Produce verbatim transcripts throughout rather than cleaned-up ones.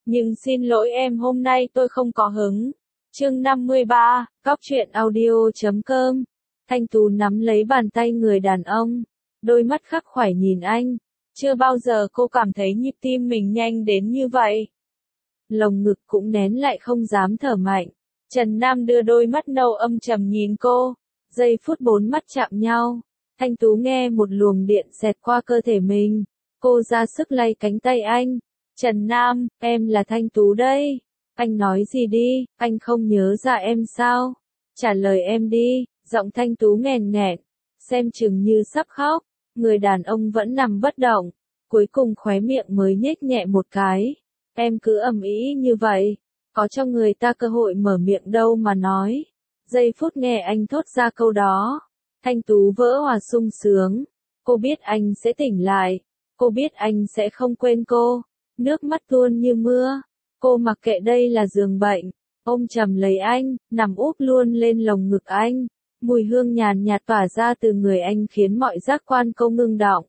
Nhưng xin lỗi em hôm nay tôi không có hứng. Chương năm mươi ba, Cóc truyện audio chấm com. Thanh Tú nắm lấy bàn tay người đàn ông, đôi mắt khắc khoải nhìn anh. Chưa bao giờ cô cảm thấy nhịp tim mình nhanh đến như vậy. Lồng ngực cũng nén lại không dám thở mạnh. Trần Nam đưa đôi mắt nâu âm trầm nhìn cô. Giây phút bốn mắt chạm nhau. Thanh Tú nghe một luồng điện xẹt qua cơ thể mình. Cô ra sức lay cánh tay anh. Trần Nam, em là Thanh Tú đây. Anh nói gì đi, anh không nhớ ra em sao? Trả lời em đi, giọng Thanh Tú nghẹn nghẹn, xem chừng như sắp khóc. Người đàn ông vẫn nằm bất động, cuối cùng khóe miệng mới nhếch nhẹ một cái. Em cứ ầm ĩ như vậy, có cho người ta cơ hội mở miệng đâu mà nói. Giây phút nghe anh thốt ra câu đó, Thanh Tú vỡ hòa sung sướng. Cô biết anh sẽ tỉnh lại, cô biết anh sẽ không quên cô. Nước mắt tuôn như mưa. Cô mặc kệ đây là giường bệnh, ôm chầm lấy anh, nằm úp luôn lên lồng ngực anh. Mùi hương nhàn nhạt tỏa ra từ người anh khiến mọi giác quan cô ngưng đọng.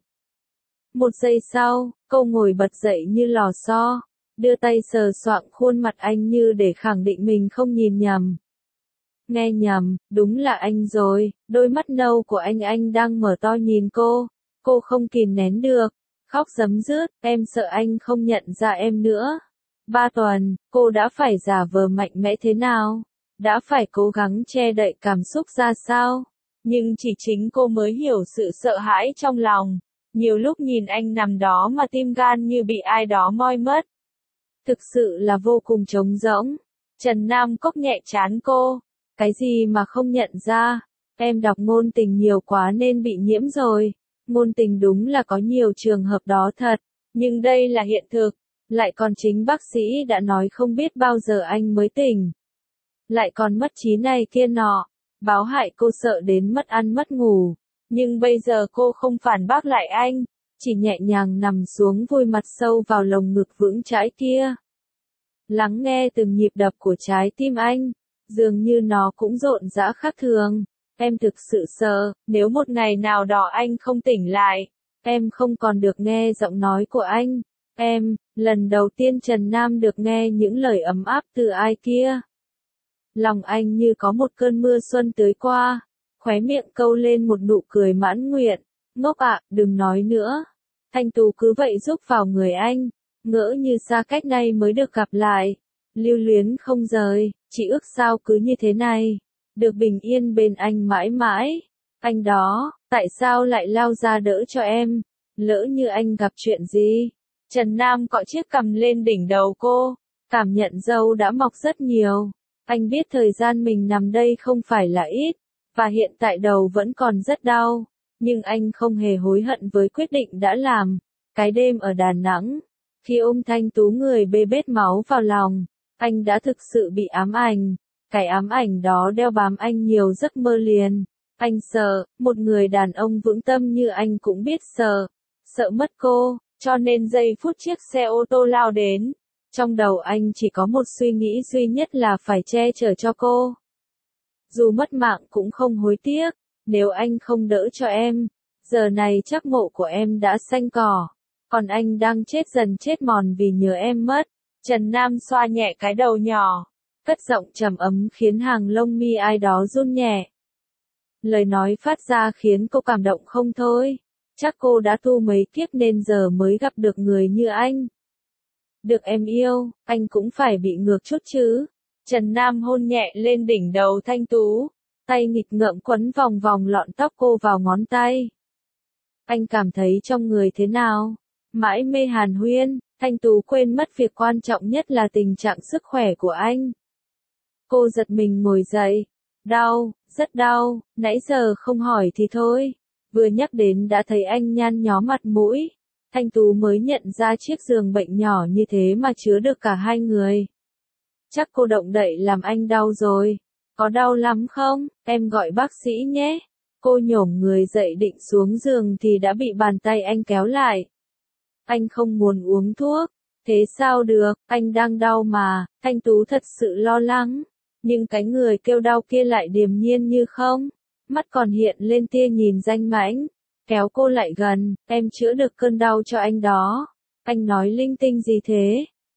Một giây sau, cô ngồi bật dậy như lò xo, đưa tay sờ soạng khuôn mặt anh như để khẳng định mình không nhìn nhầm. Nghe nhầm, đúng là anh rồi, đôi mắt nâu của anh anh đang mở to nhìn cô. Cô không kìm nén được, khóc rấm rứt, em sợ anh không nhận ra em nữa. Ba tuần, cô đã phải giả vờ mạnh mẽ thế nào? Đã phải cố gắng che đậy cảm xúc ra sao? Nhưng chỉ chính cô mới hiểu sự sợ hãi trong lòng. Nhiều lúc nhìn anh nằm đó mà tim gan như bị ai đó moi mất. Thực sự là vô cùng trống rỗng. Trần Nam cốc nhẹ trán cô. Cái gì mà không nhận ra? Em đọc ngôn tình nhiều quá nên bị nhiễm rồi. Ngôn tình đúng là có nhiều trường hợp đó thật. Nhưng đây là hiện thực. Lại còn chính bác sĩ đã nói không biết bao giờ anh mới tỉnh. Lại còn mất trí này kia nọ. Báo hại cô sợ đến mất ăn mất ngủ. Nhưng bây giờ cô không phản bác lại anh. Chỉ nhẹ nhàng nằm xuống vùi mặt sâu vào lồng ngực vững chãi kia. Lắng nghe từng nhịp đập của trái tim anh. Dường như nó cũng rộn rã khác thường. Em thực sự sợ, nếu một ngày nào đó anh không tỉnh lại. Em không còn được nghe giọng nói của anh. Em, lần đầu tiên Trần Nam được nghe những lời ấm áp từ ai kia. Lòng anh như có một cơn mưa xuân tưới qua, khóe miệng câu lên một nụ cười mãn nguyện. Ngốc ạ, đừng nói nữa. Thanh Tú cứ vậy rúc vào người anh, ngỡ như xa cách nay mới được gặp lại. Lưu luyến không rời, chỉ ước sao cứ như thế này, được bình yên bên anh mãi mãi. Anh đó, tại sao lại lao ra đỡ cho em? Lỡ như anh gặp chuyện gì? Trần Nam cọ chiếc cằm lên đỉnh đầu cô, cảm nhận râu đã mọc rất nhiều. Anh biết thời gian mình nằm đây không phải là ít, và hiện tại đầu vẫn còn rất đau. Nhưng anh không hề hối hận với quyết định đã làm. Cái đêm ở Đà Nẵng, khi ôm Thanh Tú người bê bết máu vào lòng, anh đã thực sự bị ám ảnh. Cái ám ảnh đó đeo bám anh nhiều giấc mơ liền. Anh sợ, một người đàn ông vững tâm như anh cũng biết sợ. Sợ mất cô. Cho nên giây phút chiếc xe ô tô lao đến, trong đầu anh chỉ có một suy nghĩ duy nhất là phải che chở cho cô. Dù mất mạng cũng không hối tiếc, nếu anh không đỡ cho em, giờ này chắc mộ của em đã xanh cỏ, còn anh đang chết dần chết mòn vì nhớ em mất. Trần Nam xoa nhẹ cái đầu nhỏ, cất giọng trầm ấm khiến hàng lông mi ai đó run nhẹ. Lời nói phát ra khiến cô cảm động không thôi. Chắc cô đã tu mấy kiếp nên giờ mới gặp được người như anh. Được em yêu, anh cũng phải bị ngược chút chứ. Trần Nam hôn nhẹ lên đỉnh đầu Thanh Tú, tay nghịch ngợm quấn vòng vòng lọn tóc cô vào ngón tay. Anh cảm thấy trong người thế nào? Mãi mê hàn huyên, Thanh Tú quên mất việc quan trọng nhất là tình trạng sức khỏe của anh. Cô giật mình ngồi dậy. Đau, rất đau, nãy giờ không hỏi thì thôi. Vừa nhắc đến đã thấy anh nhăn nhó mặt mũi. Thanh Tú mới nhận ra chiếc giường bệnh nhỏ như thế mà chứa được cả hai người. Chắc cô động đậy làm anh đau rồi. Có đau lắm không? Em gọi bác sĩ nhé. Cô nhổm người dậy định xuống giường thì đã bị bàn tay anh kéo lại. Anh không muốn uống thuốc. Thế sao được, anh đang đau mà. Thanh Tú thật sự lo lắng. Nhưng cái người kêu đau kia lại điềm nhiên như không. Mắt còn hiện lên tia nhìn danh mãnh, kéo cô lại gần. Em chữa được cơn đau cho anh đó. Anh nói linh tinh gì thế?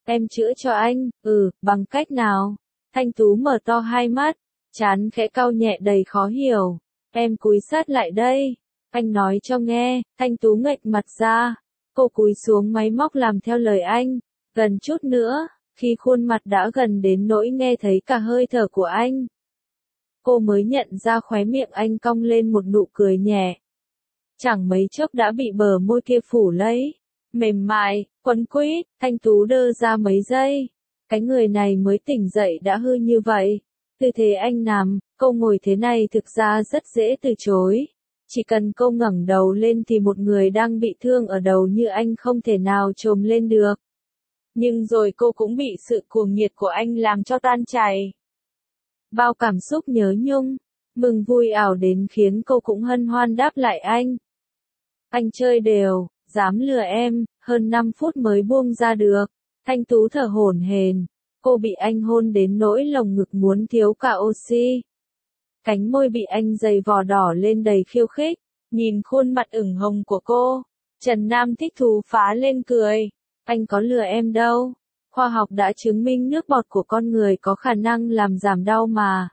Em chữa cho anh, ừ, bằng cách nào? Thanh Tú mở to hai mắt, trán khẽ cau nhẹ đầy khó hiểu. Em cúi sát lại đây. Anh nói cho nghe. Thanh Tú nghệch mặt ra. Cô cúi xuống máy móc làm theo lời anh. Gần chút nữa, khi khuôn mặt đã gần đến nỗi nghe thấy cả hơi thở của anh, cô mới nhận ra khóe miệng anh cong lên một nụ cười nhẹ. Chẳng mấy chốc đã bị bờ môi kia phủ lấy. Mềm mại, quấn quýt, Thanh Tú đơ ra mấy giây. Cái người này mới tỉnh dậy đã hư như vậy. Tư thế anh nằm, cô ngồi thế này thực ra rất dễ từ chối. Chỉ cần cô ngẩng đầu lên thì một người đang bị thương ở đầu như anh không thể nào chồm lên được. Nhưng rồi cô cũng bị sự cuồng nhiệt của anh làm cho tan chảy. Bao cảm xúc nhớ nhung, mừng vui ảo đến khiến cô cũng hân hoan đáp lại anh. Anh chơi đều, dám lừa em, hơn năm phút mới buông ra được. Thanh Tú thở hổn hển, cô bị anh hôn đến nỗi lồng ngực muốn thiếu cả oxy. Cánh môi bị anh giày vò đỏ lên đầy khiêu khích, nhìn khuôn mặt ửng hồng của cô, Trần Nam thích thú phá lên cười. Anh có lừa em đâu. Khoa học đã chứng minh nước bọt của con người có khả năng làm giảm đau mà.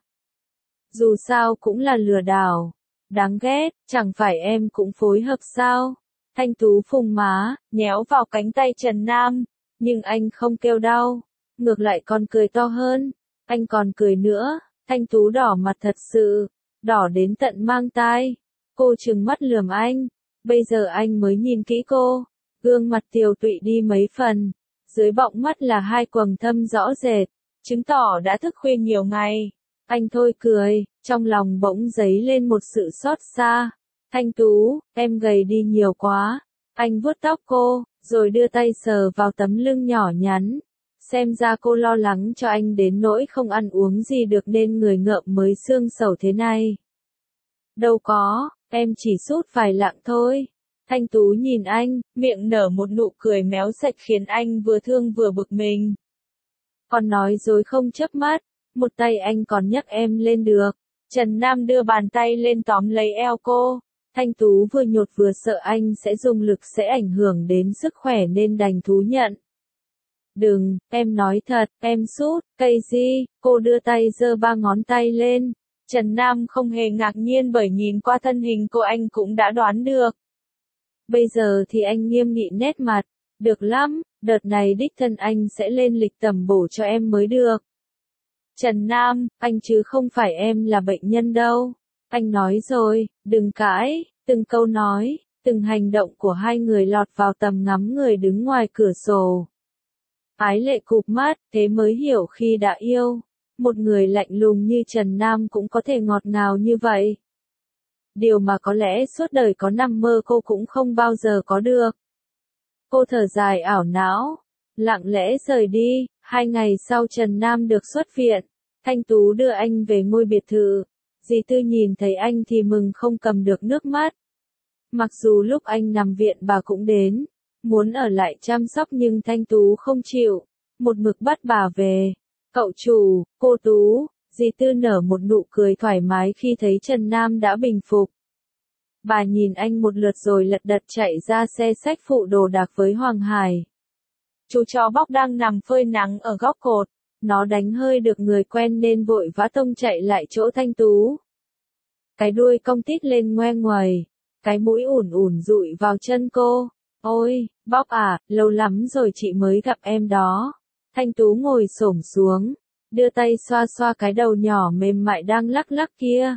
Dù sao cũng là lừa đảo. Đáng ghét, chẳng phải em cũng phối hợp sao? Thanh Tú phùng má, nhéo vào cánh tay Trần Nam, nhưng anh không kêu đau, ngược lại còn cười to hơn. Anh còn cười nữa. Thanh Tú đỏ mặt thật sự, đỏ đến tận mang tai. Cô trừng mắt lườm anh. Bây giờ anh mới nhìn kỹ cô, gương mặt tiều tụy đi mấy phần, dưới bọng mắt là hai quầng thâm rõ rệt, chứng tỏ đã thức khuya nhiều ngày. Anh thôi cười, trong lòng bỗng dấy lên một sự xót xa. Thanh Tú, em gầy đi nhiều quá. Anh vuốt tóc cô, rồi đưa tay sờ vào tấm lưng nhỏ nhắn. Xem ra cô lo lắng cho anh đến nỗi không ăn uống gì được nên người ngợm mới xương sầu thế này. Đâu có, em chỉ sút vài lạng thôi. Thanh Tú nhìn anh, miệng nở một nụ cười méo sạch khiến anh vừa thương vừa bực mình. Còn nói dối không chớp mắt, một tay anh còn nhấc em lên được. Trần Nam đưa bàn tay lên tóm lấy eo cô. Thanh Tú vừa nhột vừa sợ anh sẽ dùng lực sẽ ảnh hưởng đến sức khỏe nên đành thú nhận. Đừng, em nói thật, em sút, cây gì, cô đưa tay giơ ba ngón tay lên. Trần Nam không hề ngạc nhiên bởi nhìn qua thân hình cô anh cũng đã đoán được. Bây giờ thì anh nghiêm nghị nét mặt, được lắm, đợt này đích thân anh sẽ lên lịch tầm bổ cho em mới được. Trần Nam, anh chứ không phải em là bệnh nhân đâu. Anh nói rồi, đừng cãi, từng câu nói, từng hành động của hai người lọt vào tầm ngắm người đứng ngoài cửa sổ. Ái lệ cụp mắt, thế mới hiểu khi đã yêu. Một người lạnh lùng như Trần Nam cũng có thể ngọt ngào như vậy. Điều mà có lẽ suốt đời có nằm mơ cô cũng không bao giờ có được. Cô thở dài ảo não, lặng lẽ rời đi. Hai ngày sau Trần Nam được xuất viện, Thanh Tú đưa anh về ngôi biệt thự. Dì Tư nhìn thấy anh thì mừng không cầm được nước mắt. Mặc dù lúc anh nằm viện bà cũng đến, muốn ở lại chăm sóc nhưng Thanh Tú không chịu, một mực bắt bà về. Cậu chủ, cô Tú, dì Tư nở một nụ cười thoải mái khi thấy Trần Nam đã bình phục. Bà nhìn anh một lượt rồi lật đật chạy ra xe xách phụ đồ đạc với Hoàng Hải. Chú chó bóc đang nằm phơi nắng ở góc cột, nó đánh hơi được người quen nên vội vã tông chạy lại chỗ Thanh Tú. Cái đuôi cong tít lên ngoe nguầy, cái mũi ủn ủn dụi vào chân cô. Ôi, Bóc à, lâu lắm rồi chị mới gặp em đó. Thanh Tú ngồi xổm xuống, đưa tay xoa xoa cái đầu nhỏ mềm mại đang lắc lắc kia.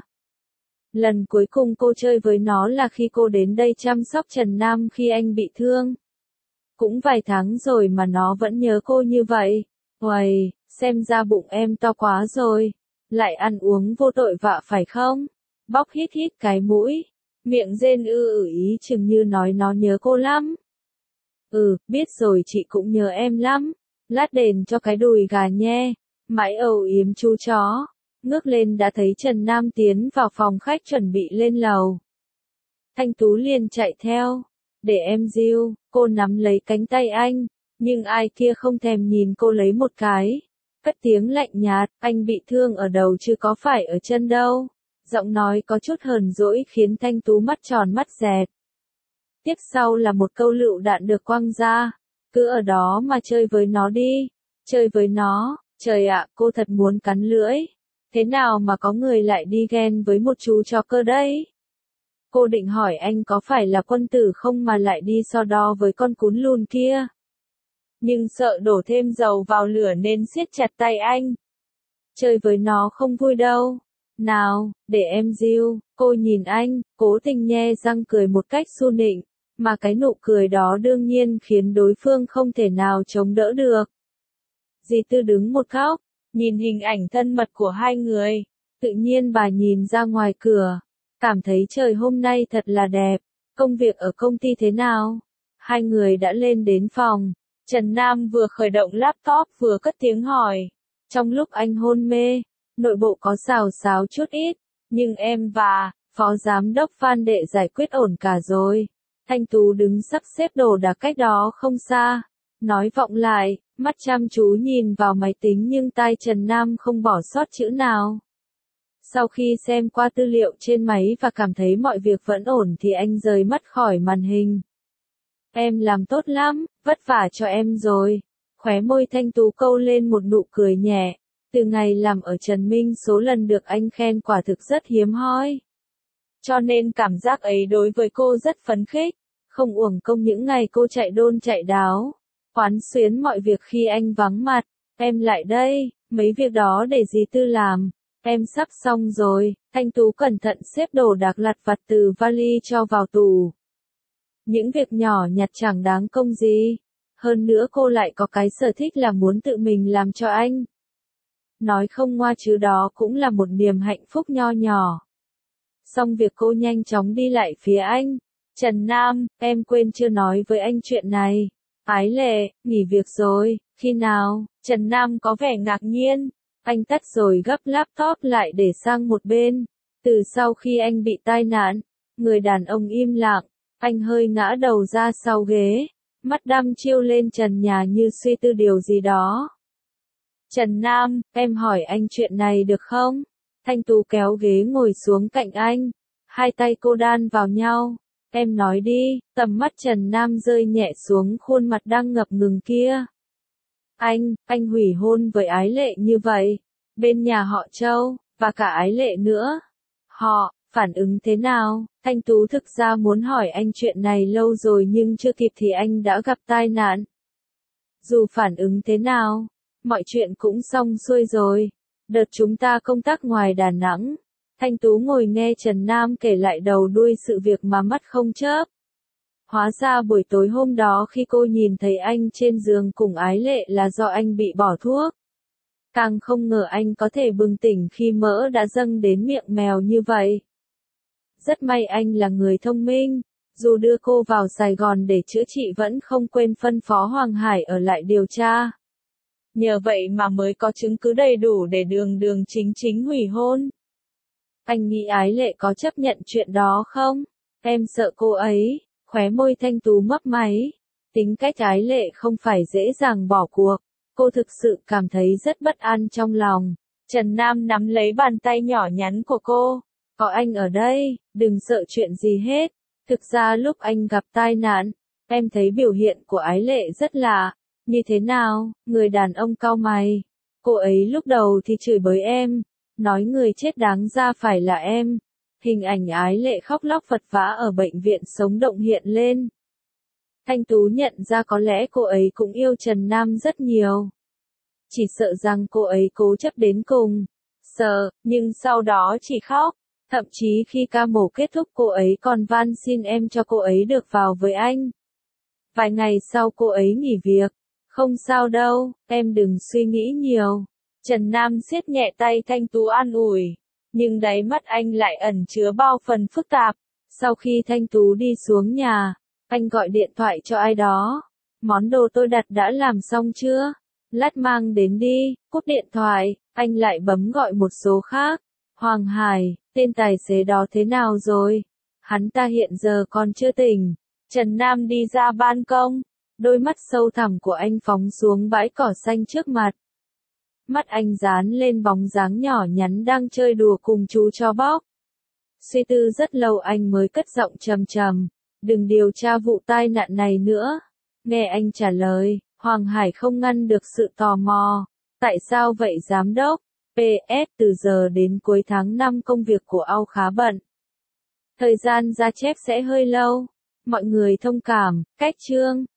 Lần cuối cùng cô chơi với nó là khi cô đến đây chăm sóc Trần Nam khi anh bị thương. Cũng vài tháng rồi mà nó vẫn nhớ cô như vậy. Uầy, xem ra bụng em to quá rồi. Lại ăn uống vô tội vạ phải không? Bóc hít hít cái mũi, miệng rên ư ử ý chừng như nói nó nhớ cô lắm. Ừ, biết rồi chị cũng nhớ em lắm. Lát đền cho cái đùi gà nhe. Mãi âu yếm chú chó. Ngước lên đã thấy Trần Nam tiến vào phòng khách chuẩn bị lên lầu. Thanh Tú liền chạy theo. Để em dìu, cô nắm lấy cánh tay anh. Nhưng ai kia không thèm nhìn cô lấy một cái. Cất tiếng lạnh nhạt, anh bị thương ở đầu chứ có phải ở chân đâu. Giọng nói có chút hờn dỗi khiến Thanh Tú mắt tròn mắt dẹt. Tiếp sau là một câu lựu đạn được quăng ra. Cứ ở đó mà chơi với nó đi. Chơi với nó, trời ạ, cô thật muốn cắn lưỡi. Thế nào mà có người lại đi ghen với một chú chó cơ đấy? Cô định hỏi anh có phải là quân tử không mà lại đi so đo với con cún lùn kia. Nhưng sợ đổ thêm dầu vào lửa nên siết chặt tay anh. Chơi với nó không vui đâu. Nào, để em dìu. Cô nhìn anh, cố tình nhe răng cười một cách su nịnh, mà cái nụ cười đó đương nhiên khiến đối phương không thể nào chống đỡ được. Dì Tư đứng một góc, nhìn hình ảnh thân mật của hai người. Tự nhiên bà nhìn ra ngoài cửa, cảm thấy trời hôm nay thật là đẹp. Công việc ở công ty thế nào? Hai người đã lên đến phòng. Trần Nam vừa khởi động laptop vừa cất tiếng hỏi. Trong lúc anh hôn mê, nội bộ có xào xáo chút ít, nhưng em và Phó Giám đốc Phan Đệ giải quyết ổn cả rồi. Thanh Tú đứng sắp xếp đồ đạc cách đó không xa, nói vọng lại, mắt chăm chú nhìn vào máy tính nhưng tai Trần Nam không bỏ sót chữ nào. Sau khi xem qua tư liệu trên máy và cảm thấy mọi việc vẫn ổn thì anh rời mắt khỏi màn hình. Em làm tốt lắm, vất vả cho em rồi. Khóe môi Thanh Tú câu lên một nụ cười nhẹ. Từ ngày làm ở Trần Minh số lần được anh khen quả thực rất hiếm hoi. Cho nên cảm giác ấy đối với cô rất phấn khích. Không uổng công những ngày cô chạy đôn chạy đáo. Quán xuyến mọi việc khi anh vắng mặt. Em lại đây, mấy việc đó để dì Tư làm. Em sắp xong rồi. Thanh Tú cẩn thận xếp đồ đạc lặt vặt từ vali cho vào tủ. Những việc nhỏ nhặt chẳng đáng công gì. Hơn nữa cô lại có cái sở thích là muốn tự mình làm cho anh. Nói không ngoa chứ đó cũng là một niềm hạnh phúc nho nhỏ. Xong việc cô nhanh chóng đi lại phía anh. Trần Nam, em quên chưa nói với anh chuyện này. Ái Lệ, nghỉ việc rồi, khi nào? Trần Nam có vẻ ngạc nhiên. Anh tắt rồi gấp laptop lại để sang một bên. Từ sau khi anh bị tai nạn, người đàn ông im lặng. Anh hơi ngã đầu ra sau ghế, mắt đăm chiêu lên trần nhà như suy tư điều gì đó. Trần Nam, em hỏi anh chuyện này được không? Thanh Tú kéo ghế ngồi xuống cạnh anh. Hai tay cô đan vào nhau. Em nói đi, tầm mắt Trần Nam rơi nhẹ xuống khuôn mặt đang ngập ngừng kia. Anh, anh hủy hôn với Ái Lệ như vậy. Bên nhà họ Châu, và cả Ái Lệ nữa. Họ, phản ứng thế nào? Thanh Tú thực ra muốn hỏi anh chuyện này lâu rồi nhưng chưa kịp thì anh đã gặp tai nạn. Dù phản ứng thế nào, mọi chuyện cũng xong xuôi rồi. Đợt chúng ta công tác ngoài Đà Nẵng, Thanh Tú ngồi nghe Trần Nam kể lại đầu đuôi sự việc mà mắt không chớp. Hóa ra buổi tối hôm đó khi cô nhìn thấy anh trên giường cùng Ái Lệ là do anh bị bỏ thuốc. Càng không ngờ anh có thể bừng tỉnh khi mỡ đã dâng đến miệng mèo như vậy. Rất may anh là người thông minh, dù đưa cô vào Sài Gòn để chữa trị vẫn không quên phân phó Hoàng Hải ở lại điều tra. Nhờ vậy mà mới có chứng cứ đầy đủ để đường đường chính chính hủy hôn. Anh nghĩ Ái Lệ có chấp nhận chuyện đó không? Em sợ cô ấy. Khóe môi Thanh Tú mấp máy. Tính cách Ái Lệ không phải dễ dàng bỏ cuộc. Cô thực sự cảm thấy rất bất an trong lòng. Trần Nam nắm lấy bàn tay nhỏ nhắn của cô. Có anh ở đây, đừng sợ chuyện gì hết. Thực ra lúc anh gặp tai nạn, em thấy biểu hiện của Ái Lệ rất lạ. Như thế nào? Người đàn ông cau mày. Cô ấy lúc đầu thì chửi bới em, nói người chết đáng ra phải là em. Hình ảnh Ái Lệ khóc lóc vật vã ở bệnh viện sống động hiện lên. Thanh Tú nhận ra có lẽ cô ấy cũng yêu Trần Nam rất nhiều. Chỉ sợ rằng cô ấy cố chấp đến cùng. Sợ, nhưng sau đó chỉ khóc. Thậm chí khi ca mổ kết thúc cô ấy còn van xin em cho cô ấy được vào với anh. Vài ngày sau cô ấy nghỉ việc. Không sao đâu, em đừng suy nghĩ nhiều. Trần Nam siết nhẹ tay Thanh Tú an ủi. Nhưng đáy mắt anh lại ẩn chứa bao phần phức tạp. Sau khi Thanh Tú đi xuống nhà, anh gọi điện thoại cho ai đó. Món đồ tôi đặt đã làm xong chưa? Lát mang đến đi. Cúp điện thoại, anh lại bấm gọi một số khác. Hoàng Hải, tên tài xế đó thế nào rồi? Hắn ta hiện giờ còn chưa tỉnh. Trần Nam đi ra ban công. Đôi mắt sâu thẳm của anh phóng xuống bãi cỏ xanh trước mặt. Mắt anh dán lên bóng dáng nhỏ nhắn đang chơi đùa cùng chú chó bóc. Suy tư rất lâu anh mới cất giọng trầm trầm. Đừng điều tra vụ tai nạn này nữa. Nghe anh trả lời, Hoàng Hải không ngăn được sự tò mò. Tại sao vậy giám đốc? pê ét từ giờ đến cuối tháng năm công việc của Âu khá bận. Thời gian ra chép sẽ hơi lâu. Mọi người thông cảm, cách chương.